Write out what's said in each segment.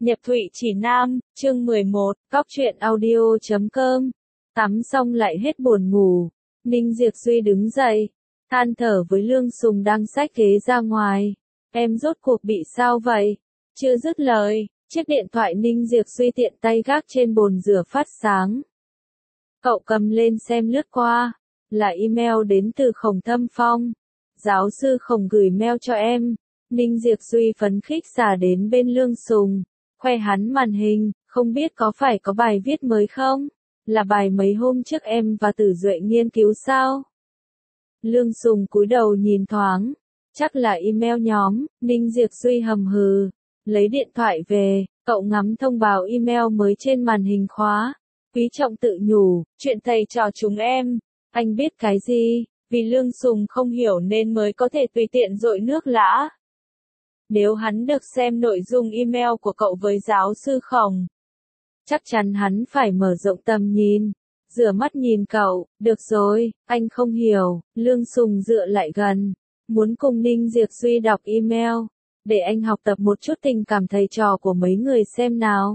Nhập Thụy Chỉ Nam, chương 11, Góc truyện audio.com. Tắm xong lại hết buồn ngủ. Ninh Diệp Duy đứng dậy, than thở với Lương Sùng đang xách ghế ra ngoài. Em rốt cuộc bị sao vậy? Chưa dứt lời, chiếc điện thoại Ninh Diệp Duy tiện tay gác trên bồn rửa phát sáng. Cậu cầm lên xem lướt qua, là email đến từ Khổng Thâm Phong. Giáo sư Khổng gửi mail cho em. Ninh Diệp Duy phấn khích xả đến bên Lương Sùng, khoe hắn màn hình, không biết có phải có bài viết mới không? Là bài mấy hôm trước em và Tử Duệ nghiên cứu sao? Lương Sùng cúi đầu nhìn thoáng, chắc là email nhóm. Ninh Diệp Duy hầm hừ, lấy điện thoại về, cậu ngắm thông báo email mới trên màn hình khóa. Quý Trọng tự nhủ, chuyện thầy trò chúng em, anh biết cái gì? Vì Lương Sùng không hiểu nên mới có thể tùy tiện dội nước lã. Nếu hắn được xem nội dung email của cậu với giáo sư Khổng, chắc chắn hắn phải mở rộng tầm nhìn, rửa mắt nhìn cậu. Được rồi, anh không hiểu. Lương Sùng dựa lại gần, muốn cùng Ninh Diệp Duy đọc email, để anh học tập một chút tình cảm thầy trò của mấy người xem nào.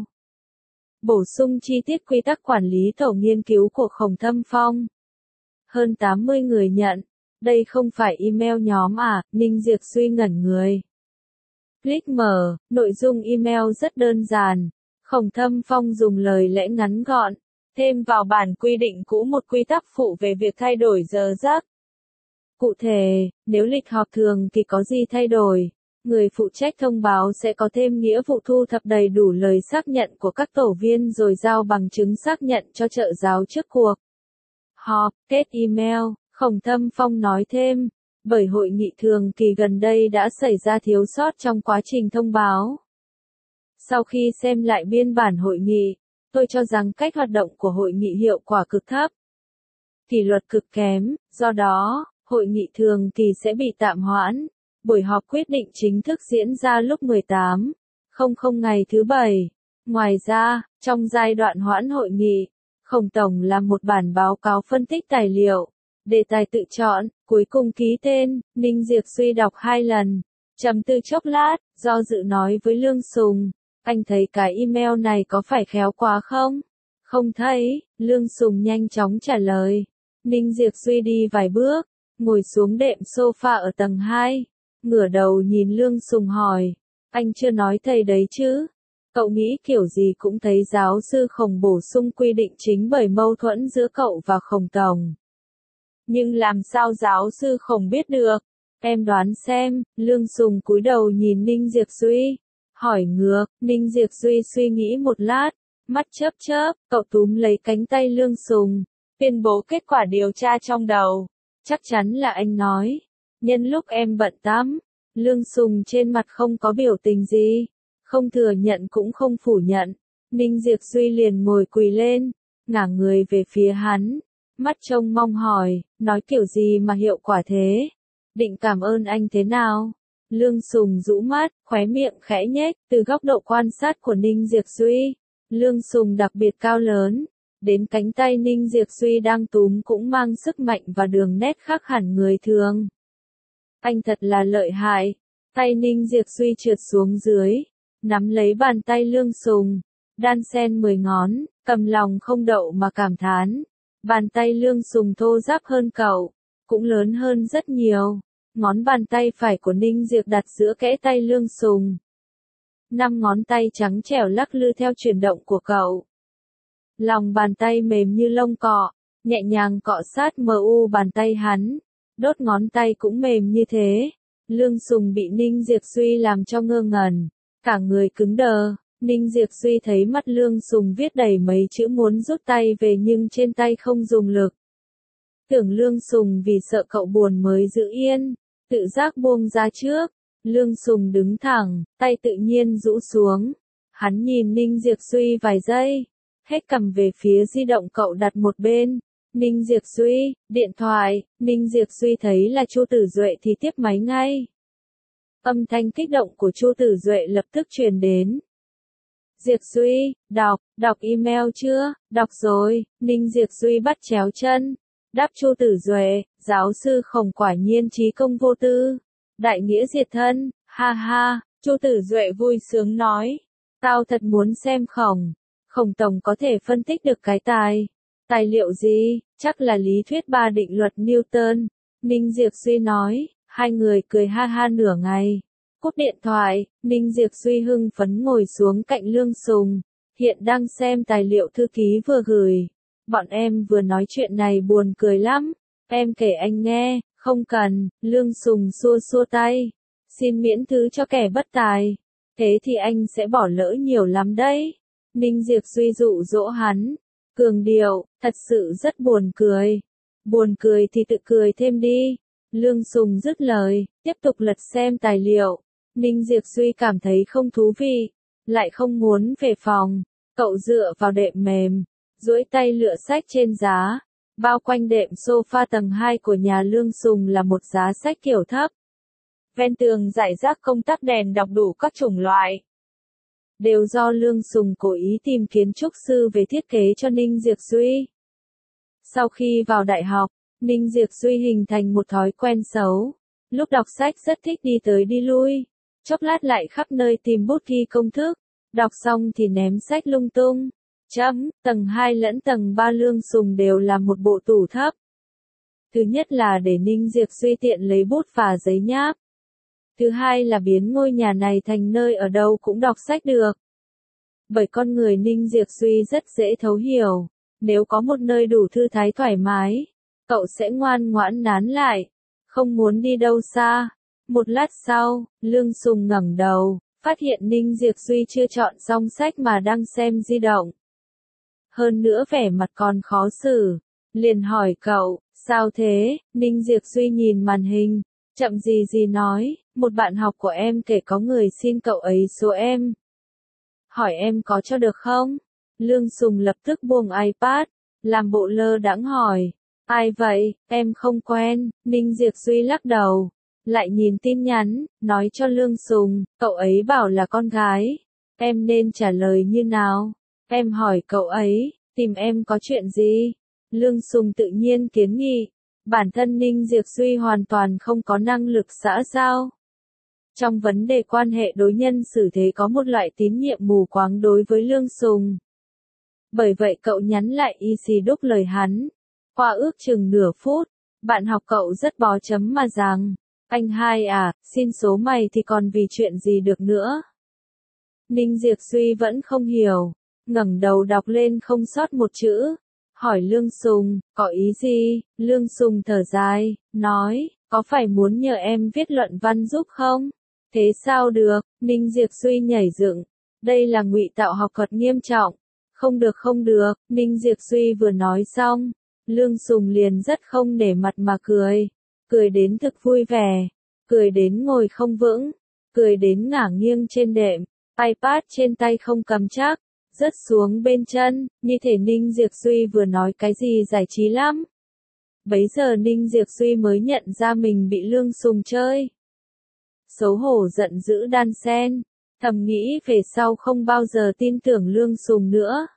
Bổ sung chi tiết quy tắc quản lý tổ nghiên cứu của Khổng Thâm Phong. Hơn 80 người nhận. Đây không phải email nhóm à? Ninh Diệp Duy ngẩn người. Click mở, nội dung email rất đơn giản. Khổng Thâm Phong dùng lời lẽ ngắn gọn, thêm vào bản quy định cũ một quy tắc phụ về việc thay đổi giờ giấc. Cụ thể, nếu lịch họp thường kỳ có gì thay đổi, người phụ trách thông báo sẽ có thêm nghĩa vụ thu thập đầy đủ lời xác nhận của các tổ viên rồi giao bằng chứng xác nhận cho trợ giáo trước cuộc họp. Kết email, Khổng Thâm Phong nói thêm, bởi hội nghị thường kỳ gần đây đã xảy ra thiếu sót trong quá trình thông báo. Sau khi xem lại biên bản hội nghị, tôi cho rằng cách hoạt động của hội nghị hiệu quả cực thấp, kỷ luật cực kém, do đó, hội nghị thường kỳ sẽ bị tạm hoãn. Buổi họp quyết định chính thức diễn ra lúc 18:00 ngày thứ Bảy. Ngoài ra, trong giai đoạn hoãn hội nghị, Khổng Tổng làm một bản báo cáo phân tích tài liệu, đề tài tự chọn, cuối cùng ký tên. Ninh Diệp Duy đọc 2 lần, trầm tư chốc lát, do dự nói với Lương Sùng, anh thấy cái email này có phải khéo quá không? Không thấy. Lương Sùng nhanh chóng trả lời. Ninh Diệp Duy đi vài bước, ngồi xuống đệm sofa ở tầng 2, ngửa đầu nhìn Lương Sùng hỏi, anh chưa nói thầy đấy chứ? Cậu nghĩ kiểu gì cũng thấy giáo sư Khổng bổ sung quy định chính bởi mâu thuẫn giữa cậu và Khổng Tổng. Nhưng làm sao giáo sư Khổng biết được? Em đoán xem. Lương Sùng cúi đầu nhìn Ninh Diệp Duy, hỏi ngược. Ninh Diệp Duy suy nghĩ một lát, mắt chớp chớp, cậu túm lấy cánh tay Lương Sùng, tuyên bố kết quả điều tra trong đầu. Chắc chắn là anh nói. Nhân lúc em bận tắm. Lương Sùng trên mặt không có biểu tình gì, không thừa nhận cũng không phủ nhận. Ninh Diệp Duy liền ngồi quỳ lên, ngả người về phía hắn, mắt trông mong hỏi, nói kiểu gì mà hiệu quả thế? Định cảm ơn anh thế nào? Lương Sùng rũ mắt, khóe miệng khẽ nhếch. Từ góc độ quan sát của Ninh Diệp Duy, Lương Sùng đặc biệt cao lớn, đến cánh tay Ninh Diệp Duy đang túm cũng mang sức mạnh và đường nét khác hẳn người thường. Anh thật là lợi hại. Tay Ninh Diệp Duy trượt xuống dưới, nắm lấy bàn tay Lương Sùng, đan xen 10 ngón, cầm lòng không đậu mà cảm thán. Bàn tay Lương Sùng thô ráp hơn cậu, cũng lớn hơn rất nhiều. Ngón bàn tay phải của Ninh Diệp đặt giữa kẽ tay Lương Sùng. 5 ngón tay trắng trẻo lắc lư theo chuyển động của cậu. Lòng bàn tay mềm như lông cọ, nhẹ nhàng cọ sát mu bàn tay hắn. Đốt ngón tay cũng mềm như thế. Lương Sùng bị Ninh Diệp Duy làm cho ngơ ngẩn, cả người cứng đờ. Ninh Diệp Duy thấy mắt Lương Sùng viết đầy mấy chữ muốn rút tay về nhưng trên tay không dùng lực. Tưởng Lương Sùng vì sợ cậu buồn mới giữ yên, tự giác buông ra trước. Lương Sùng đứng thẳng, tay tự nhiên rũ xuống. Hắn nhìn Ninh Diệp Duy vài giây, hết cầm về phía di động cậu đặt một bên. Ninh Diệp Duy, điện thoại. Ninh Diệp Duy thấy là Chu Tử Duệ thì tiếp máy ngay. Âm thanh kích động của Chu Tử Duệ lập tức truyền đến. Diệp Duy, đọc email chưa? Đọc rồi. Ninh Diệp Duy bắt chéo chân, đáp Chu Tử Duệ, giáo sư Khổng quả nhiên trí công vô tư, đại nghĩa diệt thân, ha ha. Chu Tử Duệ vui sướng nói. Tao thật muốn xem Khổng Tổng có thể phân tích được cái tài liệu gì, chắc là lý thuyết ba định luật Newton. Ninh Diệp Duy nói, hai người cười ha ha nửa ngày. Cúp điện thoại, Ninh Diệp Duy hưng phấn ngồi xuống cạnh Lương Sùng, hiện đang xem tài liệu thư ký vừa gửi. Bọn em vừa nói chuyện này buồn cười lắm, em kể anh nghe. Không cần, Lương Sùng xua xua tay. Xin miễn thứ cho kẻ bất tài. Thế thì anh sẽ bỏ lỡ nhiều lắm đấy. Ninh Diệp Duy dụ dỗ hắn. Cường điệu, thật sự rất buồn cười. Buồn cười thì tự cười thêm đi. Lương Sùng dứt lời, tiếp tục lật xem tài liệu. Ninh Diệp Duy cảm thấy không thú vị, lại không muốn về phòng. Cậu dựa vào đệm mềm, duỗi tay lựa sách trên giá. Bao quanh đệm sofa tầng 2 của nhà Lương Sùng là một giá sách kiểu thấp. Ven tường rải rác công tắc đèn đọc đủ các chủng loại. Đều do Lương Sùng cố ý tìm kiến trúc sư về thiết kế cho Ninh Diệp Duy. Sau khi vào đại học, Ninh Diệp Duy hình thành một thói quen xấu. Lúc đọc sách rất thích đi tới đi lui, chốc lát lại khắp nơi tìm bút ghi công thức, đọc xong thì ném sách lung tung. Tầng 2 lẫn tầng 3 Lương Sùng đều là một bộ tủ thấp. Thứ nhất là để Ninh Diệp Duy tiện lấy bút và giấy nháp. Thứ hai là biến ngôi nhà này thành nơi ở đâu cũng đọc sách được. Bởi con người Ninh Diệp Duy rất dễ thấu hiểu, nếu có một nơi đủ thư thái thoải mái, cậu sẽ ngoan ngoãn nán lại, không muốn đi đâu xa. Một lát sau, Lương Sùng ngẩng đầu, phát hiện Ninh Diệp Duy chưa chọn xong sách mà đang xem di động. Hơn nữa vẻ mặt còn khó xử, liền hỏi cậu, sao thế? Ninh Diệp Duy nhìn màn hình, chậm gì nói, một bạn học của em kể có người xin cậu ấy số em. Hỏi em có cho được không? Lương Sùng lập tức buông iPad, làm bộ lơ đãng hỏi, ai vậy, em không quen. Ninh Diệp Duy lắc đầu, lại nhìn tin nhắn, nói cho Lương Sùng, cậu ấy bảo là con gái, em nên trả lời như nào? Em hỏi cậu ấy, tìm em có chuyện gì? Lương Sùng tự nhiên kiến nghị, bản thân Ninh Diệp Duy hoàn toàn không có năng lực xã giao. Trong vấn đề quan hệ đối nhân xử thế có một loại tín nhiệm mù quáng đối với Lương Sùng. Bởi vậy cậu nhắn lại easy đúc lời hắn. Qua ước chừng nửa phút, bạn học cậu rất bó chấm mà rằng, anh hai à, xin số mày thì còn vì chuyện gì được nữa. Ninh Diệp Duy vẫn không hiểu, ngẩng đầu đọc lên không sót một chữ, hỏi Lương Sùng, có ý gì? Lương Sùng thở dài, nói, có phải muốn nhờ em viết luận văn giúp không? Thế sao được? Ninh Diệp Duy nhảy dựng, đây là ngụy tạo học thuật nghiêm trọng. Không được, Ninh Diệp Duy vừa nói xong, Lương Sùng liền rất không nể mặt mà cười đến thực vui vẻ, cười đến ngồi không vững, cười đến ngả nghiêng trên đệm, iPad trên tay không cầm chắc, rớt xuống bên chân, như thể Ninh Diệp Duy vừa nói cái gì giải trí lắm. Bấy giờ Ninh Diệp Duy mới nhận ra mình bị Lương Sùng chơi. Xấu hổ giận dữ đan xen, thầm nghĩ về sau không bao giờ tin tưởng Lương Sùng nữa.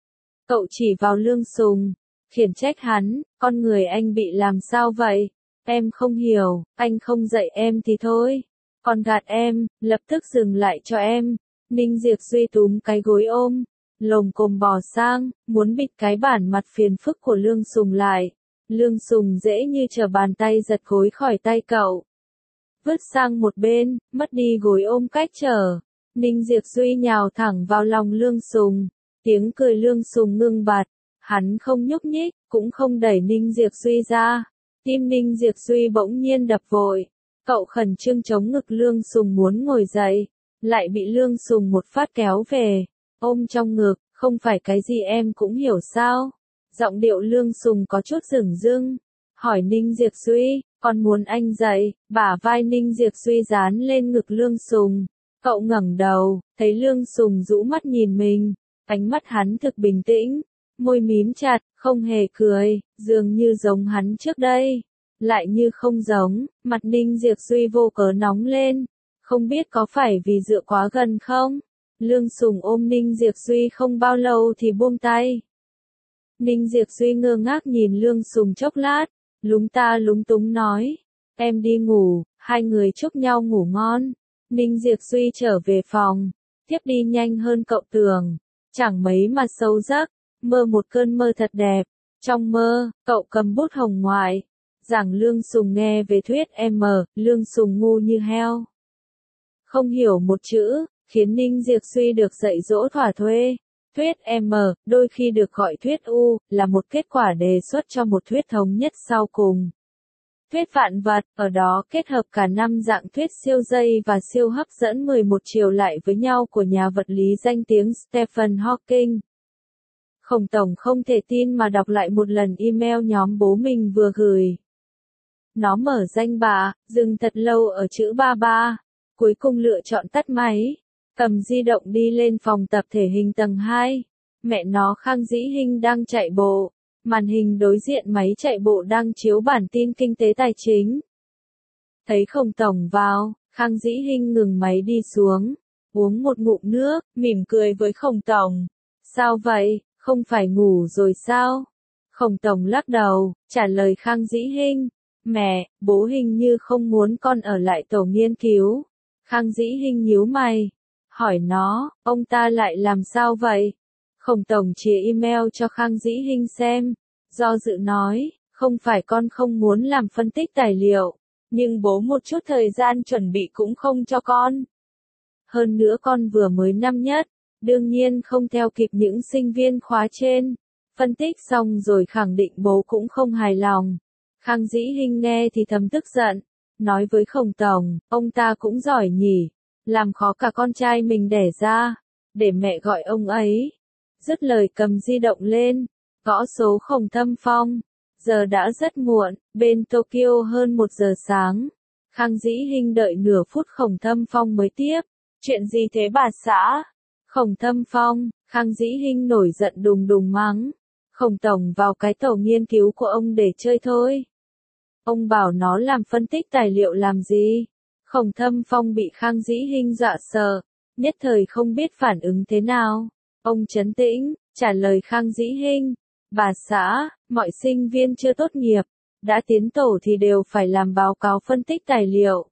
Cậu chỉ vào Lương Sùng, khiển trách hắn, con người anh bị làm sao vậy? Em không hiểu, anh không dạy em thì thôi. Còn gạt em, lập tức dừng lại cho em. Ninh Diệp Duy túm cái gối ôm, lồm cồm bò sang, muốn bịt cái bản mặt phiền phức của Lương Sùng lại. Lương Sùng dễ như trở bàn tay giật gối khỏi tay cậu. Vứt sang một bên, mất đi gối ôm cách trở. Ninh Diệp Duy nhào thẳng vào lòng Lương Sùng. Tiếng cười Lương Sùng ngưng bặt. Hắn không nhúc nhích, cũng không đẩy Ninh Diệp Duy ra. Tim Ninh Diệp Duy bỗng nhiên đập vội. Cậu khẩn trương chống ngực Lương Sùng muốn ngồi dậy. Lại bị Lương Sùng một phát kéo về. Ôm trong ngực, không phải cái gì em cũng hiểu sao. Giọng điệu Lương Sùng có chút dửng dưng. Hỏi Ninh Diệp Duy, con muốn anh dậy? Bả vai Ninh Diệp Duy dán lên ngực Lương Sùng. Cậu ngẩng đầu, thấy Lương Sùng rũ mắt nhìn mình. Ánh mắt hắn thực bình tĩnh, môi mím chặt, không hề cười, dường như giống hắn trước đây. Lại như không giống, mặt Ninh Diệp Duy vô cớ nóng lên. Không biết có phải vì dựa quá gần không? Lương Sùng ôm Ninh Diệp Duy không bao lâu thì buông tay. Ninh Diệp Duy ngơ ngác nhìn Lương Sùng chốc lát, lúng ta lúng túng nói, em đi ngủ, hai người chúc nhau ngủ ngon. Ninh Diệp Duy trở về phòng, tiếp đi nhanh hơn cậu tưởng. Chẳng mấy mà sâu giấc, mơ một cơn mơ thật đẹp. Trong mơ, cậu cầm bút hồng ngoại, giảng Lương Sùng nghe về thuyết M, Lương Sùng ngu như heo. Không hiểu một chữ, khiến Ninh Diệp Suy được dạy dỗ thỏa thuê. Thuyết M, đôi khi được gọi thuyết U, là một kết quả đề xuất cho một thuyết thống nhất sau cùng. Thuyết vạn vật, ở đó kết hợp cả 5 dạng thuyết siêu dây và siêu hấp dẫn 11 chiều lại với nhau của nhà vật lý danh tiếng Stephen Hawking. Khổng Tổng không thể tin mà đọc lại một lần email nhóm bố mình vừa gửi. Nó mở danh bạ, dừng thật lâu ở chữ 33, cuối cùng lựa chọn tắt máy, cầm di động đi lên phòng tập thể hình tầng 2. Mẹ nó Khang Dĩ Hinh đang chạy bộ, màn hình đối diện máy chạy bộ đang chiếu bản tin kinh tế tài chính. Thấy Khổng Tổng vào, Khang Dĩ Hinh ngừng máy đi xuống, uống một ngụm nước, mỉm cười với Khổng Tổng. Sao vậy, không phải ngủ rồi sao? Khổng Tổng lắc đầu, trả lời Khang Dĩ Hinh. Mẹ, bố hình như không muốn con ở lại tổ nghiên cứu. Khang Dĩ Hinh nhíu mày, hỏi nó, ông ta lại làm sao vậy? Khổng Tổng chìa email cho Khang Dĩ Hinh xem, do dự nói, không phải con không muốn làm phân tích tài liệu, nhưng bố một chút thời gian chuẩn bị cũng không cho con. Hơn nữa con vừa mới năm nhất, đương nhiên không theo kịp những sinh viên khóa trên. Phân tích xong rồi khẳng định bố cũng không hài lòng. Khang Dĩ Hinh nghe thì thầm tức giận, nói với Khổng Tổng, ông ta cũng giỏi nhỉ, làm khó cả con trai mình đẻ ra, để mẹ gọi ông ấy. Dứt lời cầm di động lên, gõ số Khổng Thâm Phong. Giờ đã rất muộn, bên Tokyo hơn 1 giờ sáng. Khang Dĩ Hinh đợi nửa phút Khổng Thâm Phong mới tiếp. Chuyện gì thế bà xã? Khổng Thâm Phong, Khang Dĩ Hinh nổi giận đùng đùng mắng. Khổng Tổng vào cái tổ nghiên cứu của ông để chơi thôi. Ông bảo nó làm phân tích tài liệu làm gì? Khổng Thâm Phong bị Khang Dĩ Hinh dọa sợ, nhất thời không biết phản ứng thế nào. Ông trấn tĩnh, trả lời Khang Dĩ Hinh. Bà xã, mọi sinh viên chưa tốt nghiệp, đã tiến tổ thì đều phải làm báo cáo phân tích tài liệu.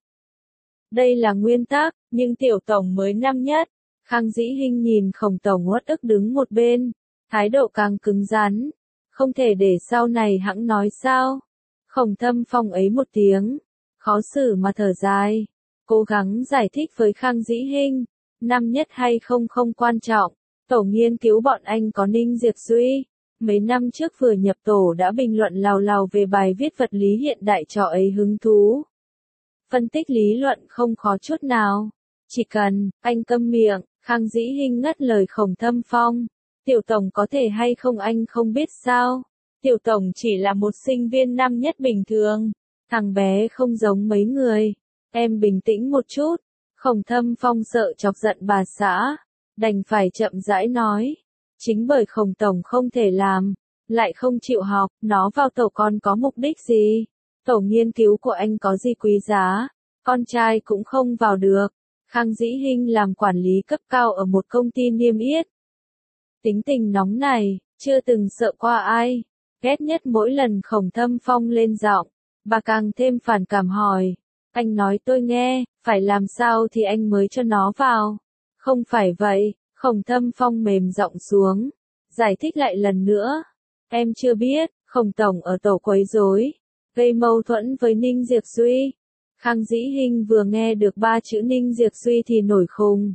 Đây là nguyên tắc, nhưng tiểu tổng mới năm nhất. Khang Dĩ Hinh nhìn Khổng Tổng uất ức đứng một bên, thái độ càng cứng rắn. Không thể để sau này hẵng nói sao? Khổng Thâm Phong ấy một tiếng, khó xử mà thở dài, cố gắng giải thích với Khang Dĩ Hinh, năm nhất hay không không quan trọng, tổ nghiên cứu bọn anh có Ninh Diệp Duy, mấy năm trước vừa nhập tổ đã bình luận lào lào về bài viết vật lý hiện đại cho ấy hứng thú. Phân tích lý luận không khó chút nào, chỉ cần, anh câm miệng. Khang Dĩ Hinh ngắt lời Khổng Thâm Phong, tiểu tổng có thể hay không anh không biết sao? Tiểu tổng chỉ là một sinh viên năm nhất bình thường, thằng bé không giống mấy người, em bình tĩnh một chút. Khổng Thâm Phong sợ chọc giận bà xã, đành phải chậm rãi nói, chính bởi Khổng Tổng không thể làm, lại không chịu học, nó vào tổ con có mục đích gì? Tổ nghiên cứu của anh có gì quý giá, con trai cũng không vào được. Khang Dĩ Hinh làm quản lý cấp cao ở một công ty niêm yết. Tính tình nóng này, chưa từng sợ qua ai. Ghét nhất mỗi lần Khổng Thâm Phong lên giọng, bà càng thêm phản cảm hỏi. Anh nói tôi nghe, phải làm sao thì anh mới cho nó vào. Không phải vậy, Khổng Thâm Phong mềm giọng xuống, giải thích lại lần nữa. Em chưa biết, Khổng Tổng ở tổ quấy rối, gây mâu thuẫn với Ninh Diệp Duy. Khang Dĩ Hinh vừa nghe được 3 chữ Ninh Diệp Duy thì nổi khùng.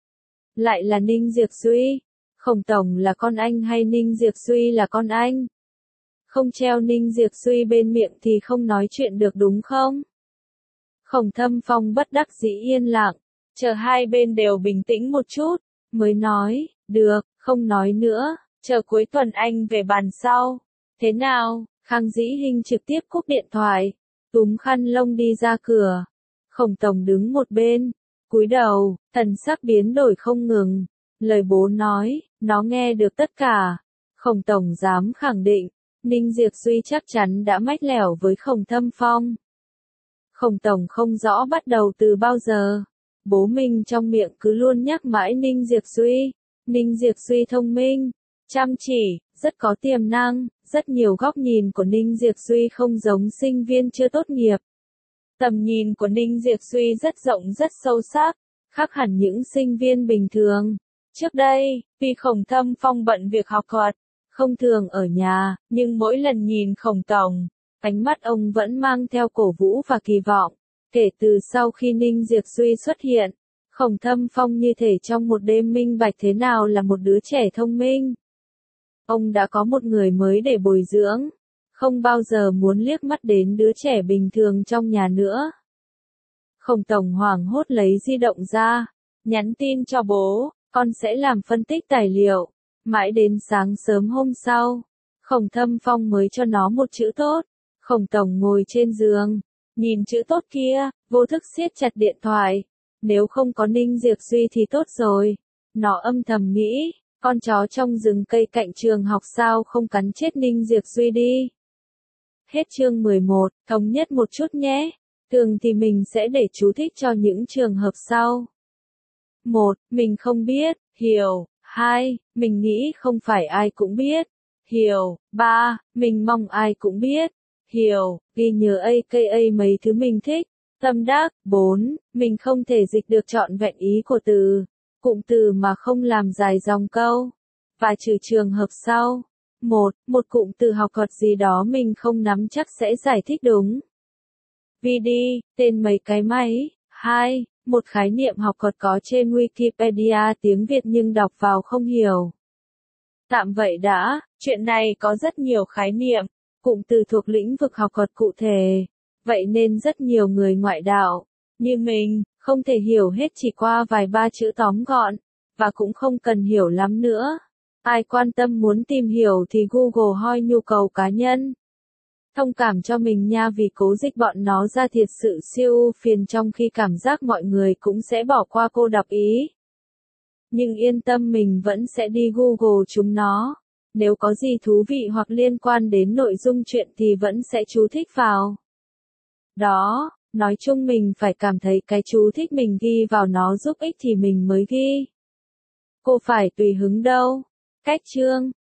Lại là Ninh Diệp Duy? Khổng Tổng là con anh hay Ninh Diệp Duy là con anh? Không treo Ninh Diệp Duy bên miệng thì không nói chuyện được đúng không? Khổng Thâm Phong bất đắc dĩ yên lặng, chờ hai bên đều bình tĩnh một chút, mới nói, được, không nói nữa, chờ cuối tuần anh về bàn sau. Thế nào? Khang Dĩ Hinh trực tiếp cúp điện thoại, túm khăn lông đi ra cửa. Khổng Tổng đứng một bên, cúi đầu, thần sắc biến đổi không ngừng. Lời bố nói, nó nghe được tất cả. Khổng Tổng dám khẳng định, Ninh Diệp Duy chắc chắn đã mách lẻo với Khổng Thâm Phong. Khổng Tổng không rõ bắt đầu từ bao giờ. Bố mình trong miệng cứ luôn nhắc mãi Ninh Diệp Duy. Ninh Diệp Duy thông minh, chăm chỉ, rất có tiềm năng, rất nhiều góc nhìn của Ninh Diệp Duy không giống sinh viên chưa tốt nghiệp. Tầm nhìn của Ninh Diệp Duy rất rộng rất sâu sắc, khác hẳn những sinh viên bình thường. Trước đây, vì Khổng Thâm Phong bận việc học thuật, không thường ở nhà, nhưng mỗi lần nhìn Khổng Tổng, ánh mắt ông vẫn mang theo cổ vũ và kỳ vọng. Kể từ sau khi Ninh Diệp Duy xuất hiện, Khổng Thâm Phong như thể trong một đêm minh bạch thế nào là một đứa trẻ thông minh. Ông đã có một người mới để bồi dưỡng, không bao giờ muốn liếc mắt đến đứa trẻ bình thường trong nhà nữa. Khổng Tổng hoảng hốt lấy di động ra, nhắn tin cho bố, con sẽ làm phân tích tài liệu. Mãi đến sáng sớm hôm sau, Khổng Thâm Phong mới cho nó một chữ tốt. Khổng Tổng ngồi trên giường, nhìn chữ tốt kia, vô thức siết chặt điện thoại. Nếu không có Ninh Diệp Duy thì tốt rồi. Nó âm thầm nghĩ, con chó trong rừng cây cạnh trường học sao không cắn chết Ninh Diệp Duy đi. Hết chương 11, thống nhất một chút nhé. Thường thì mình sẽ để chú thích cho những trường hợp sau. 1. Mình không biết, hiểu. 2. Mình nghĩ không phải ai cũng biết, hiểu. 3. Mình mong ai cũng biết, hiểu. Ghi nhớ AKA mấy thứ mình thích. Tâm đắc. 4. Mình không thể dịch được trọn vẹn ý của từ, cụm từ mà không làm dài dòng câu. Và trừ trường hợp sau. 1. Một cụm từ học thuật gì đó mình không nắm chắc sẽ giải thích đúng. VD, tên mấy cái máy. 2. Một khái niệm học thuật có trên Wikipedia tiếng Việt nhưng đọc vào không hiểu. Tạm vậy đã, chuyện này có rất nhiều khái niệm, cụm từ thuộc lĩnh vực học thuật cụ thể. Vậy nên rất nhiều người ngoại đạo, như mình, không thể hiểu hết chỉ qua vài ba chữ tóm gọn, và cũng không cần hiểu lắm nữa. Ai quan tâm muốn tìm hiểu thì Google hoi nhu cầu cá nhân. Thông cảm cho mình nha vì cố dịch bọn nó ra thiệt sự siêu phiền trong khi cảm giác mọi người cũng sẽ bỏ qua cô đọc ý. Nhưng yên tâm mình vẫn sẽ đi Google chúng nó. Nếu có gì thú vị hoặc liên quan đến nội dung chuyện thì vẫn sẽ chú thích vào. Đó, nói chung mình phải cảm thấy cái chú thích mình ghi vào nó giúp ích thì mình mới ghi. Cô phải tùy hứng đâu. Cách chương